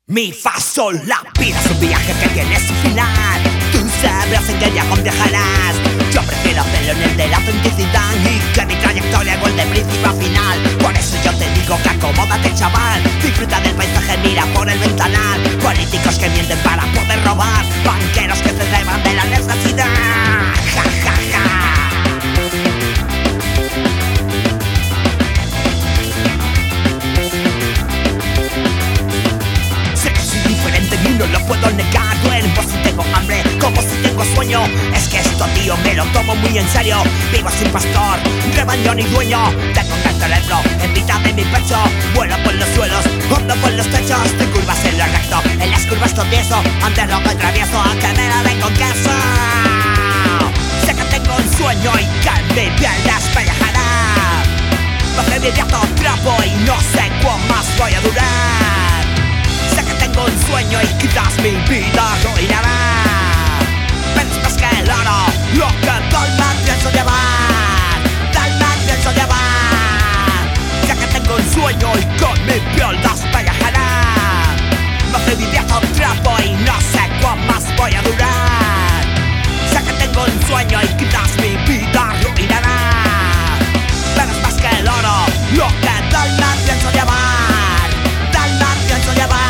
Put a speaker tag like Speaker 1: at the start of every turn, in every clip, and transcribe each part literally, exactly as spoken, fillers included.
Speaker 1: Mi fa sol, la vida es un viaje que tiene su final. Tú sabrás en qué viaje viajarás. Yo prefiero hacerlo en el de la autenticidad y que mi trayectoria igual de principio a final. Por eso yo te digo que acomódate, chaval. Disfruta del paisaje, mira por el ventanal. Políticos que mienten para poder robar, banqueros que se celebran de la necesidad. Ja, ja, ja. Y no lo puedo negar, duermo si tengo hambre, como si tengo sueño. Es que esto, tío, me lo tomo muy en serio. Vivo sin pastor, rebaño ni dueño. Tengo un gran cerebro en mitad de mi pecho. Vuelo por los suelos, hondo por los techos. De curvas en lo recto, en las curvas tropiezo. Antes rojo y travieso, a que me la den con queso. Sé que tengo un sueño y que mi piel despellejará. Bajé mi viaje trapo y no sé cuán más voy a durar. Sé que tengo un sueño y quizás mi vida arruinará. Pero es más que el oro, lo que del mal pienso llevar. Del mal pienso llevar. Sé que tengo un sueño y con mi piel despellejará. Me estoy viviendo trapo y no sé cuán más voy a durar. Sé que tengo un sueño y quizás mi vida arruinará. Pero es más que el oro, lo que del mal pienso llevar. Del mal pienso llevar.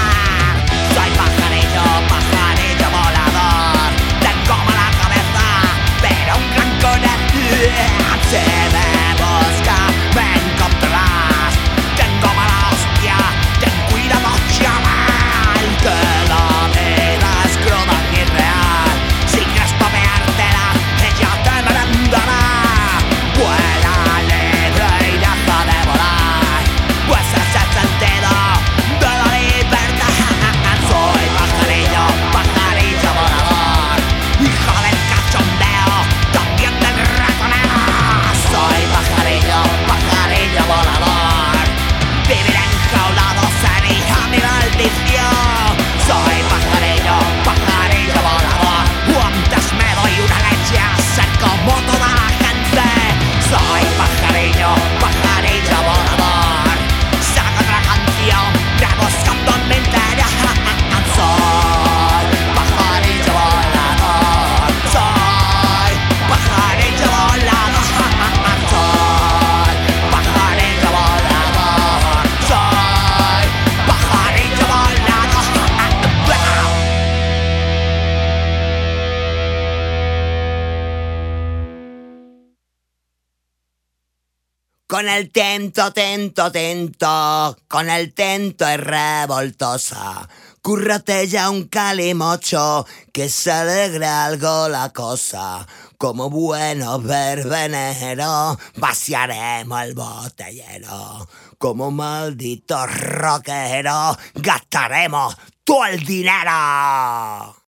Speaker 1: Se me busca, me encontrarás. Tengo mala hostia, ten cuidado, chaval. Que la vida es cruda y real. Si quieres papeártela, ella te merendará. Vuela libre y deja de volar, pues es el sentido de la libertad. Soy pajarillo, pajarillo volador, hijo del cachondeo, también del ratonero. Soy pajarillo, pajarillo volador. Vivir enjaulado sería mi maldición. Soy pajarillo, pajarillo volador. Antes me doy una leche a ser como toda la gente. Soy pajarillo, pajarillo volador. Saco otra canción, rebuscando en mi interior. Soy pajarillo volador. Soy pajarillo volador. Con el tento, tento, tento, con el tento es revoltosa. Cúrrate ya un calimocho, que se alegre algo la cosa. Como buenos verbeneros, vaciaremos el botellero. Como malditos rockeros, gastaremos todo el dinero.